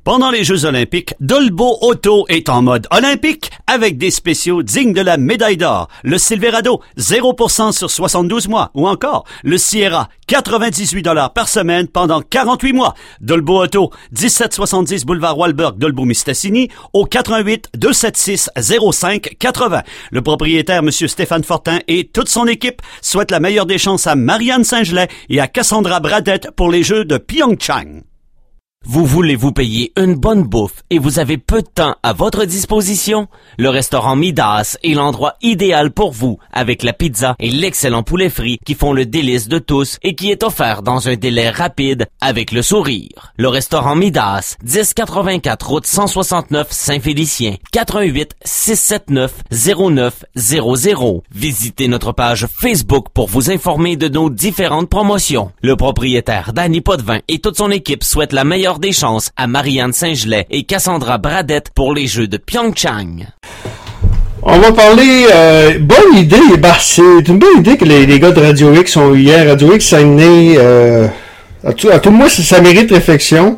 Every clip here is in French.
Pendant les Jeux olympiques, Dolbo Auto est en mode olympique avec des spéciaux dignes de la médaille d'or. Le Silverado, 0% sur 72 mois. Ou encore, le Sierra, 98 $ par semaine pendant 48 mois. Dolbo Auto, 1770 boulevard Walberg, Dolbeau-Mistassini, au 88 276 05 80. Le propriétaire, M. Stéphane Fortin, et toute son équipe souhaitent la meilleure des chances à Marianne Saint-Gelais et à Cassandra Bradette pour les Jeux de Pyeongchang. Vous voulez vous payer une bonne bouffe et vous avez peu de temps à votre disposition? Le restaurant Midas est l'endroit idéal pour vous avec la pizza et l'excellent poulet frit qui font le délice de tous et qui est offert dans un délai rapide avec le sourire. Le restaurant Midas, 1084 route 169 Saint-Félicien, 88 679 0900. Visitez notre page Facebook pour vous informer de nos différentes promotions. Le propriétaire Danny Potvin et toute son équipe souhaitent la meilleure des chances à Marianne Saint-Gelais et Cassandra Bradette pour les Jeux de Pyeongchang. On va parler, bonne idée, c'est une bonne idée que les gars de Radio X sont hier. Radio X, ça est né, à tout le moins, ça mérite réflexion.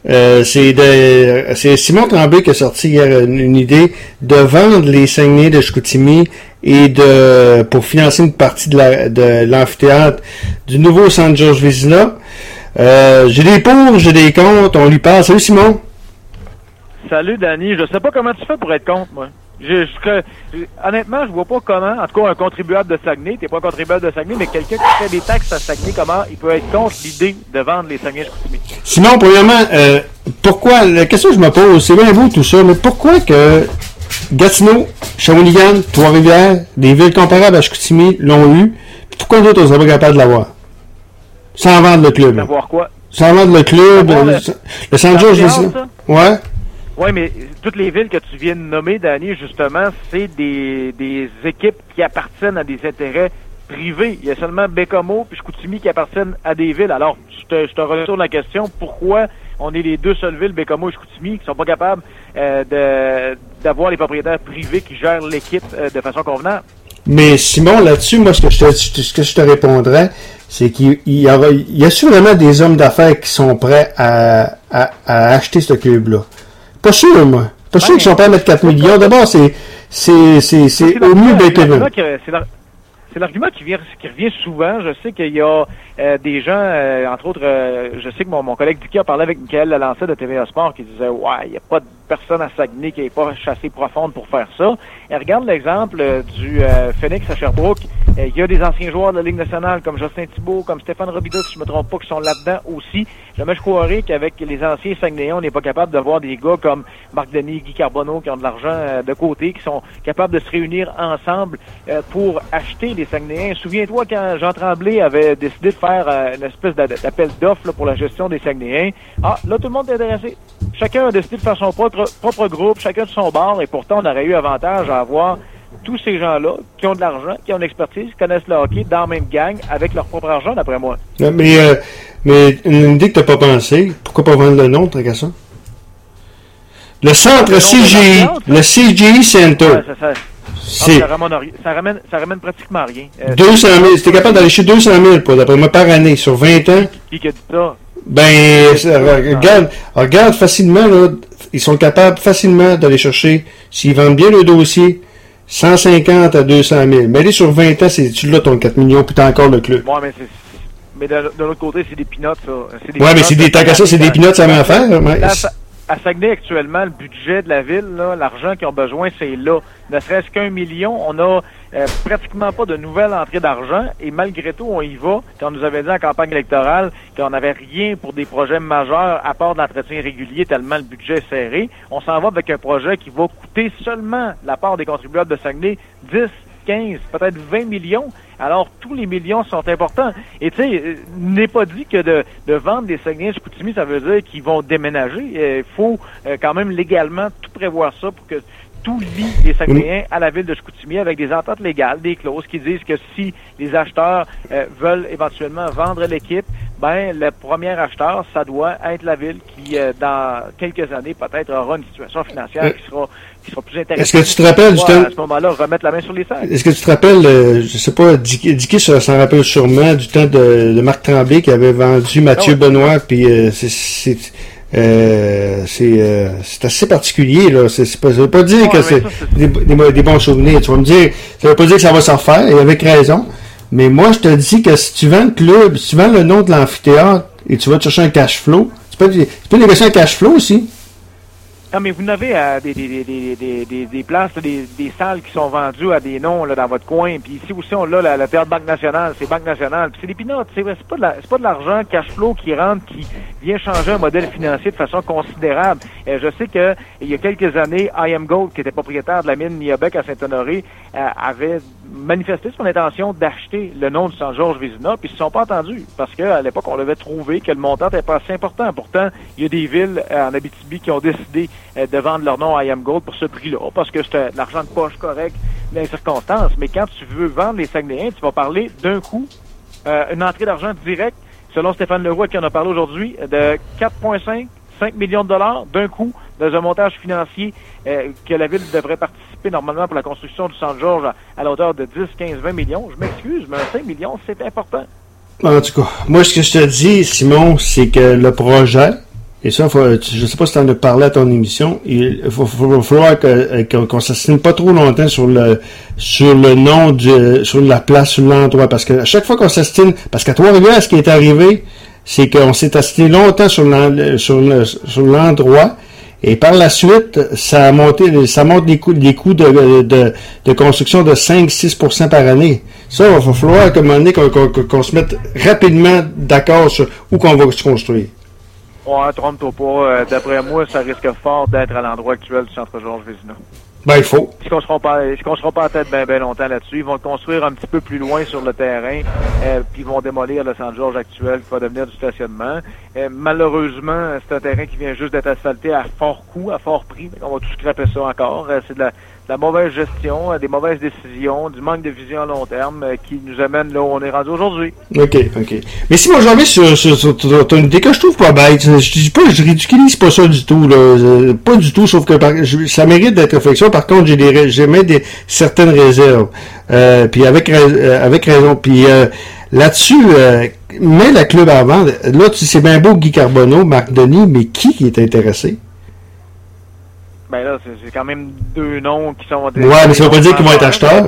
C'est Simon Tremblay qui a sorti hier une idée de vendre les Saguenay de Chicoutimi et pour financer une partie de l'amphithéâtre du nouveau centre Georges Vézina. J'ai des pour, j'ai des contre, on lui parle. Salut Simon. Salut Danny, je sais pas comment tu fais pour être contre, moi. Honnêtement, je vois pas comment, en tout cas un contribuable de Saguenay, t'es pas un contribuable de Saguenay, mais quelqu'un qui fait des taxes à Saguenay, comment il peut être contre l'idée de vendre les Saguenay Chicoutimi? Simon, premièrement, pourquoi, la question que je me pose, c'est bien beau tout ça, mais pourquoi que Gatineau, Shawinigan, Trois-Rivières, des villes comparables à Chicoutimi l'ont eu, pourquoi nous autres on serait pas capables de l'avoir? Sans vendre le club. Savoir quoi? Sans vendre le club, le San George, ouais. Oui, mais toutes les villes que tu viens de nommer, Danny, justement, c'est des équipes qui appartiennent à des intérêts privés. Il y a seulement Bécomo puis Chicoutimi qui appartiennent à des villes. Alors, je te retourne la question, pourquoi on est les deux seules villes, Bécomo et Chicoutimi, qui sont pas capables d'avoir les propriétaires privés qui gèrent l'équipe de façon convenable? Mais Simon, là-dessus, moi, ce que je te répondrais, c'est qu'il y a vraiment des hommes d'affaires qui sont prêts à acheter ce club-là. Pas sûr, moi. Pas sûr qu'ils sont prêts à mettre 4 millions. D'abord, c'est au mieux Bécomo. C'est l'argument qui revient souvent. Je sais qu'il y a des gens, entre autres, je sais que mon collègue Dicky a parlé avec Michael Lalancet de TVA Sport qui disait « Ouais, il n'y a pas de personne à Saguenay qui n'est pas chassée profonde pour faire ça. » Et regarde l'exemple du Phoenix à Sherbrooke. Il y a des anciens joueurs de la Ligue nationale comme Justin Thibault, comme Stéphane Robidas, si je me trompe pas, qui sont là-dedans aussi. Jamais je croirais qu'avec les anciens Saguenayens, on n'est pas capable d'avoir des gars comme Marc Denis, Guy Carbonneau, qui ont de l'argent de côté, qui sont capables de se réunir ensemble pour acheter les Saguenayens. Souviens-toi quand Jean Tremblay avait décidé de faire une espèce d'appel d'offres là, pour la gestion des Saguenayens. Ah, là, tout le monde est intéressé. Chacun a décidé de faire son propre groupe, chacun de son bord, et pourtant, on aurait eu avantage à avoir tous ces gens-là qui ont de l'argent, qui ont de l'expertise, qui connaissent le hockey dans la même gang avec leur propre argent, d'après moi. Mais une idée que t'as pas pensé, pourquoi pas vendre le nom, tant qu'à ça? Le centre CGI, le CGI Center. Ouais, ça ramène pratiquement rien. 200 000, si t'es capable d'aller chez 200 000, d'après moi, par année, sur 20 ans. Qui a dit ça? Ben, regarde facilement, là, ils sont capables facilement d'aller chercher, s'ils vendent bien le dossier, 150 à 200 000. Mais aller sur 20 ans, tu l'as ton 4 millions, puis t'as encore le club. Ouais, mais de l'autre côté, c'est des peanuts, ça. Ouais, mais tant qu'à ça, c'est des peanuts, ça va en faire. À Saguenay, actuellement, le budget de la ville, là, l'argent qu'ils ont besoin, c'est là. Ne serait-ce qu'1 million, on a pratiquement pas de nouvelles entrées d'argent, et malgré tout, on y va. Quand on nous avait dit en campagne électorale qu'on n'avait rien pour des projets majeurs à part d'entretien régulier, tellement le budget est serré, on s'en va avec un projet qui va coûter seulement la part des contribuables de Saguenay 10, 15, peut-être 20 millions. Alors, tous les millions sont importants. Et tu sais, n'est pas dit que de vendre des Saguenay Chicoutimi, ça veut dire qu'ils vont déménager. Il faut quand même légalement tout prévoir ça pour que tout lie les Saguenayens à la ville de Chicoutimi avec des ententes légales, des clauses qui disent que si les acheteurs veulent éventuellement vendre l'équipe, ben le premier acheteur, ça doit être la ville qui, dans quelques années, peut-être aura une situation financière qui sera plus intéressante. Est-ce que tu te rappelles du temps... À ce moment-là, remettre la main sur les sacs. Est-ce que tu te rappelles, je sais pas, Dicky s'en rappelle sûrement, du temps de Marc Tremblay qui avait vendu Mathieu Benoît, puis c'est assez particulier, là. Ça veut pas dire que c'est des bons souvenirs. Tu vas me dire, ça veut pas dire que ça va s'en refaire, et avec raison. Mais moi, je te dis que si tu vends le club, si tu vends le nom de l'amphithéâtre et tu vas te chercher un cash flow, tu peux négocier un cash flow aussi. Non, mais vous n'avez des places, des salles qui sont vendues à des noms là, dans votre coin. Puis ici aussi, on a la théâtre Banque Nationale, c'est Banque Nationale. Puis c'est des pinottes, c'est pas de l'argent cash flow qui rentre, qui vient changer un modèle financier de façon considérable. Je sais que il y a quelques années, IM Gold, qui était propriétaire de la mine Niabec à Saint-Honoré, avait manifesté son intention d'acheter le nom du Saint-Georges Vézina, puis ils se sont pas entendus, parce qu'à l'époque, on avait trouvé que le montant n'était pas assez important. Pourtant, il y a des villes en Abitibi qui ont décidé de vendre leur nom à IM Gold pour ce prix-là, parce que c'était de l'argent de poche correct dans les circonstances. Mais quand tu veux vendre les Saguenayens, tu vas parler d'un coup, une entrée d'argent directe, selon Stéphane Leroy qui en a parlé aujourd'hui, de 4,5 millions de dollars d'un coup, dans un montage financier que la ville devrait participer normalement pour la construction du Centre-Georges à la hauteur de 10, 15, 20 millions. Je m'excuse, mais 5 millions, c'est important. En tout cas, moi, ce que je te dis, Simon, c'est que le projet, et ça, je sais pas si tu en as parlé à ton émission, il va falloir qu'on s'assigne pas trop longtemps sur le nom sur la place, sur l'endroit, parce que à chaque fois qu'on s'assigne, parce qu'à Trois-Rivières, ce qui est arrivé, c'est qu'on s'est assigné longtemps sur l'endroit, et par la suite, ça monte les coûts de construction de 5-6% par année. Ça, il va falloir qu'à un moment donné, qu'on se mette rapidement d'accord sur où qu'on va se construire. Ouais, trompe-toi pas. D'après moi, ça risque fort d'être à l'endroit actuel du Centre Georges Vézina. Ben, il faut. Je ne sera pas à tête bien longtemps là-dessus. Ils vont le construire un petit peu plus loin sur le terrain, puis ils vont démolir le Centre Georges actuel qui va devenir du stationnement. Malheureusement, c'est un terrain qui vient juste d'être asphalté à fort coût, à fort prix. On va tout scraper ça encore. C'est de la mauvaise gestion, des mauvaises décisions, du manque de vision à long terme qui nous amène là où on est rendu aujourd'hui. OK. Mais si moi j'en vais sur ton idée que je trouve pas bête, je ridiculise pas ça du tout, là. Pas du tout, sauf que ça mérite d'être réflexion. Par contre, j'ai certaines réserves. Puis avec raison. Puis là-dessus, mets le club à vendre. Là, c'est bien beau Guy Carbonneau, Marc Denis, mais qui est intéressé? Ben là, c'est quand même deux noms qui sont... Ouais, mais ça veut pas dire qu'ils vont être acheteurs.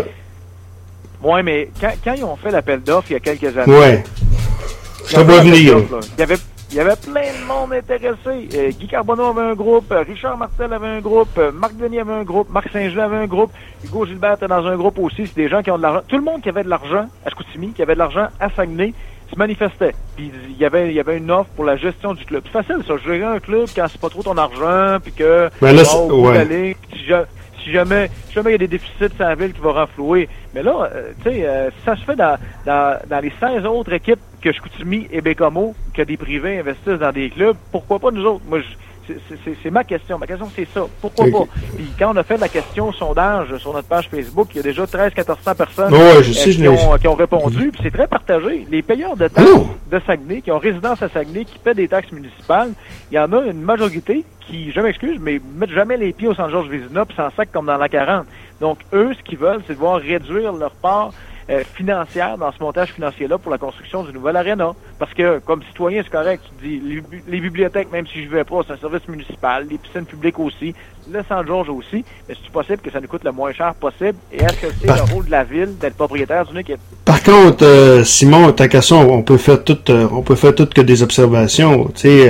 Ouais, mais quand ils ont fait l'appel d'offres il y a quelques années... Ouais. Je te vois venir. Il y avait plein de monde intéressé. Guy Carbonneau avait un groupe, Richard Martel avait un groupe, Marc Denis avait un groupe, Marc Saint-Jean avait un groupe, Hugo Gilbert était dans un groupe aussi. C'est des gens qui ont de l'argent. Tout le monde qui avait de l'argent à Chicoutimi, qui avait de l'argent à Saguenay, se manifestait. Puis il y avait une offre pour la gestion du club. C'est facile, ça. Gérer un club quand c'est pas trop ton argent, puis que ben là, ouais. Si jamais il y a des déficits, c'est la ville qui va renflouer. Mais là, tu sais, ça se fait dans les 16 autres équipes que Chicoutimi et Bécomo, que des privés investissent dans des clubs, pourquoi pas nous autres? Moi, c'est ma question. Ma question, c'est ça. Pourquoi pas? Puis quand on a fait la question sondage sur notre page Facebook, il y a déjà 1300-1400 personnes qui ont répondu. Puis c'est très partagé. Les payeurs de taxes de Saguenay, qui ont résidence à Saguenay, qui paient des taxes municipales, il y en a une majorité qui, je m'excuse, mais mettent jamais les pieds au Centre Georges Vézina puis s'en sac comme dans la 40. Donc, eux, ce qu'ils veulent, c'est de voir réduire leur part financière dans ce montage financier-là pour la construction du nouvel aréna. Parce que, comme citoyen, c'est correct, tu dis, les bibliothèques, même si je ne vais pas, c'est un service municipal, les piscines publiques aussi, le Centre-Georges aussi, mais c'est possible que ça nous coûte le moins cher possible, et est-ce que c'est le rôle de la ville d'être propriétaire d'une équipe? Par contre, Simon, ta question, on peut faire toutes que des observations. Tu sais,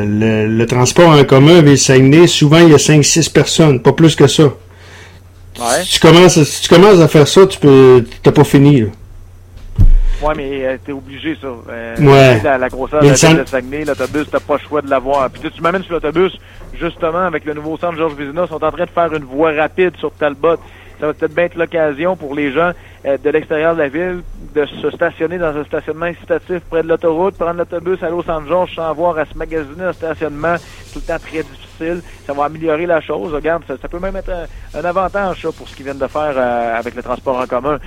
le transport en commun avec Saguenay, souvent, il y a 5-6 personnes, pas plus que ça. Ouais. Si tu commences à faire ça, t'as pas fini, là. Ouais, mais t'es obligé, ça. Ouais. La grosseur de la ville de Saguenay, l'autobus, t'as pas le choix de l'avoir. Puis tu m'amènes sur l'autobus, justement, avec le nouveau centre Georges Vézina, ils sont en train de faire une voie rapide sur Talbot. Ça va peut-être bien être l'occasion pour les gens de l'extérieur de la ville de se stationner dans un stationnement incitatif près de l'autoroute, prendre l'autobus, aller au Centre-Georges sans avoir à se magasiner un stationnement tout le temps très difficile. Ça va améliorer la chose. Regarde, ça peut même être un avantage ça, pour ce qu'ils viennent de faire avec le transport en commun.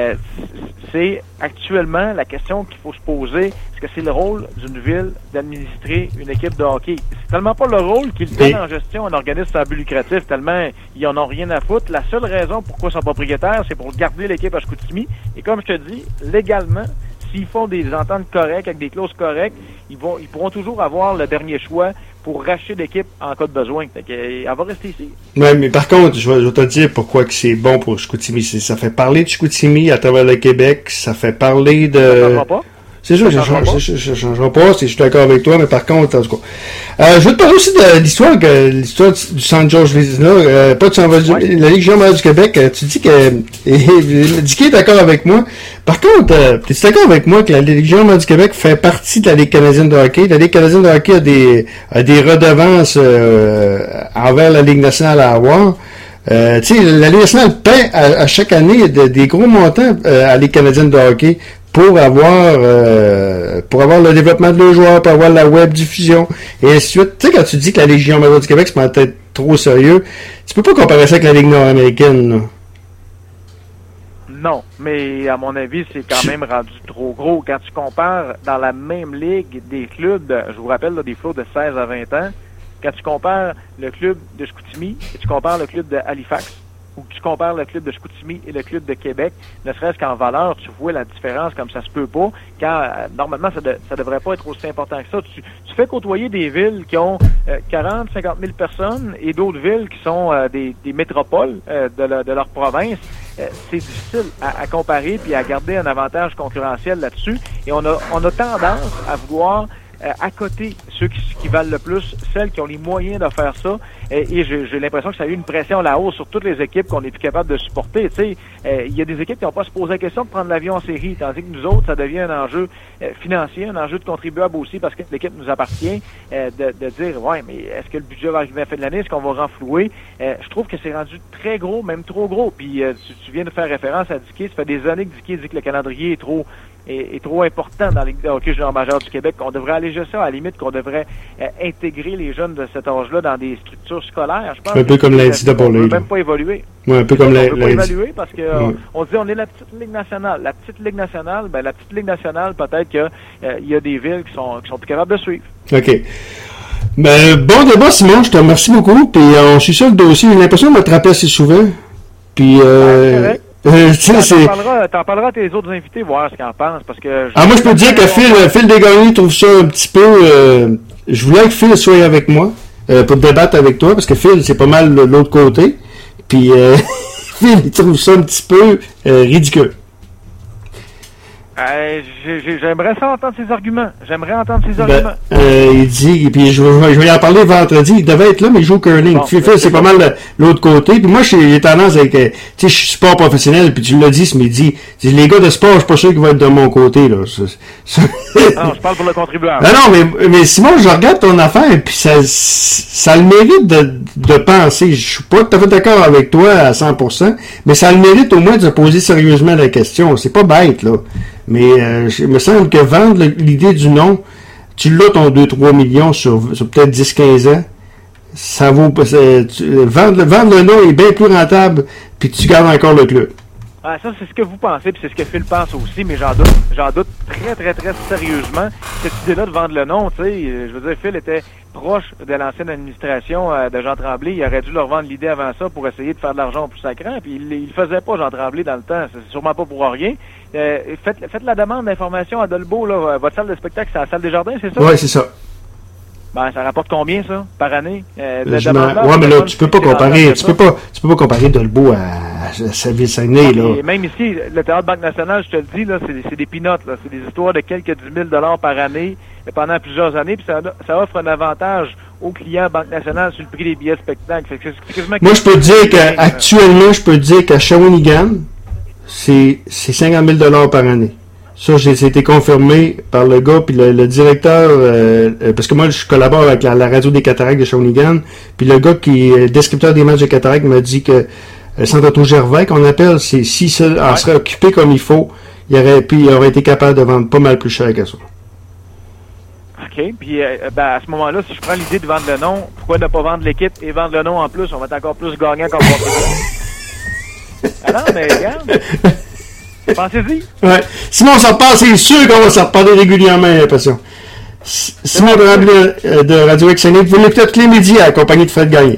C'est actuellement la question qu'il faut se poser. Est-ce que c'est le rôle d'une ville d'administrer une équipe de hockey? C'est tellement pas le rôle qu'ils donnent en gestion un organisme sans but lucratif, tellement ils en ont rien à foutre. La seule raison pourquoi ils sont propriétaires, c'est pour garder l'équipe à Chicoutimi. Et comme je te dis, légalement, s'ils font des ententes correctes, avec des clauses correctes, ils pourront toujours avoir le dernier choix pour racheter l'équipe en cas de besoin. Fait que, elle va rester ici. Ouais, mais par contre, je vais te dire pourquoi que c'est bon pour Chicoutimi. Ça fait parler de Chicoutimi à travers le Québec. Ça fait parler de... Ça changera pas. C'est sûr, ça ne changera pas, je suis d'accord avec toi, mais par contre, en tout cas. Je veux te parler aussi de l'histoire du Centre Georges Vézina, pas de la Ligue junior du Québec. Tu dis que Dicky est d'accord avec moi. Par contre, es-tu d'accord avec moi que la Ligue junior du Québec fait partie de la Ligue canadienne de hockey? La Ligue canadienne de hockey a des redevances envers la Ligue nationale à avoir. Tu sais, la Ligue nationale paie à chaque année des gros montants à la Ligue canadienne de hockey pour avoir le développement de leurs joueurs, pour avoir la web diffusion, et ainsi de suite. Tu sais, quand tu dis que la Ligue junior majeure du Québec, c'est peut-être trop sérieux, tu peux pas comparer ça avec la Ligue nord-américaine, là. Non, mais à mon avis, c'est quand même rendu trop gros. Quand tu compares dans la même ligue des clubs, je vous rappelle, là, des flots de 16 à 20 ans, quand tu compares le club de Chicoutimi et tu compares le club de Halifax, ou que tu compares le club de Chicoutimi et le club de Québec, ne serait-ce qu'en valeur, tu vois la différence comme ça se peut pas, quand normalement ça devrait pas être aussi important que ça. Tu fais côtoyer des villes qui ont 40, 50 000 personnes et d'autres villes qui sont des métropoles de leur province. C'est difficile à comparer puis à garder un avantage concurrentiel là-dessus. Et on a tendance à vouloir à côté ceux qui valent le plus, celles qui ont les moyens de faire ça. Et j'ai l'impression que ça a eu une pression à la hausse sur toutes les équipes qu'on est plus capable de supporter. Tu sais, il y a des équipes qui n'ont pas se posé la question de prendre l'avion en série, tandis que nous autres, ça devient un enjeu financier, un enjeu de contribuable aussi parce que l'équipe nous appartient, de dire, ouais, mais est-ce que le budget va arriver à la fin de l'année? Est-ce qu'on va renflouer? Je trouve que c'est rendu très gros, même trop gros. Puis tu viens de faire référence à Dicky. Ça fait des années que Dicky dit que le calendrier est trop important dans la Ligue de hockey junior majeur du Québec, qu'on devrait alléger ça, à la limite qu'on devrait intégrer les jeunes de cet âge-là dans des structures scolaires. Je pense un peu comme l'NCAA. On ne peut même pas évoluer. Ouais, un peu comme on ne peut pas évaluer parce que on dit on est la petite Ligue nationale. La petite Ligue nationale, la petite Ligue nationale, peut-être que il y a des villes qui sont plus capables de suivre. OK. Ben, bon débat, Simon, je te remercie beaucoup. Puis on suit ça le dossier. J'ai l'impression de me trapper assez souvent. Puis t'en parleras à tes autres invités, voir ce qu'ils en pensent, parce que... moi, je peux te dire que Phil Desgagnés trouve ça un petit peu... je voulais que Phil soit avec moi, pour débattre avec toi, parce que Phil, c'est pas mal de l'autre côté. Puis, Phil, il trouve ça un petit peu ridicule. J'aimerais ça entendre ses arguments. Il dit, puis je vais y en parler vendredi. Il devait être là, mais il joue au curling. Bon, Phil, c'est pas mal l'autre côté. Puis moi, j'ai tendance avec, tu sais, je suis sport professionnel, puis tu l'as dit ce midi. Les gars de sport, je suis pas sûr qu'ils vont être de mon côté, là. Non, je parle pour le contribuable. Non, mais Simon, je regarde ton affaire, puis ça a le mérite de penser. Je suis pas tout à fait d'accord avec toi à 100%, mais ça a le mérite au moins de se poser sérieusement la question. C'est pas bête, là. Mais il me semble que vendre l'idée du nom, tu l'as ton 2-3 millions sur peut-être 10-15 ans, ça vaut pas. Vendre le nom est bien plus rentable, puis tu gardes encore le club. Ah, ça, c'est ce que vous pensez, puis c'est ce que Phil pense aussi, mais j'en doute très, très, très sérieusement. Cette idée-là de vendre le nom, tu sais, je veux dire, Phil était proche de l'ancienne administration de Jean Tremblay. Il aurait dû leur vendre l'idée avant ça pour essayer de faire de l'argent au plus sacrant, puis il le faisait pas, Jean Tremblay, dans le temps. C'est sûrement pas pour rien. Faites la demande d'information à Dolbeau, là. Votre salle de spectacle, c'est la salle des Jardins, c'est ça? Oui, c'est ça. Ben, ça rapporte combien, ça, par année? Mais là, tu peux pas comparer. Tu peux pas comparer Dolbeau à Ville-Saguenay, là. Et même ici, le Théâtre Banque Nationale, je te le dis, là, c'est des peanuts, là. C'est des histoires de quelques 10 000 $ par année, pendant plusieurs années, puis ça offre un avantage aux clients Banque Nationale sur le prix des billets de spectacle. Moi, je peux te dire qu'actuellement, qu'à Shawinigan, c'est 50 000 $ par année. Ça, été confirmé par le gars, puis le directeur, parce que moi, je collabore avec la radio des Cataractes de Shawinigan, puis le gars qui est descripteur des matchs de Cataractes m'a dit que Centre Gervais, qu'on appelle, c'est s'il serait occupé comme il faut, il aurait été capable de vendre pas mal plus cher que ça. OK. Puis, à ce moment-là, si je prends l'idée de vendre le nom, pourquoi ne pas vendre l'équipe et vendre le nom en plus? On va être encore plus gagnant qu'on va. Ah non, mais regarde. Pensez-y. Ouais. Simon, on s'en reparle, c'est sûr qu'on va s'en reparler régulièrement, j'ai l'impression. Simon de Radio XN, vous l'écoutez tous les midis à la compagnie de Fred Gagné.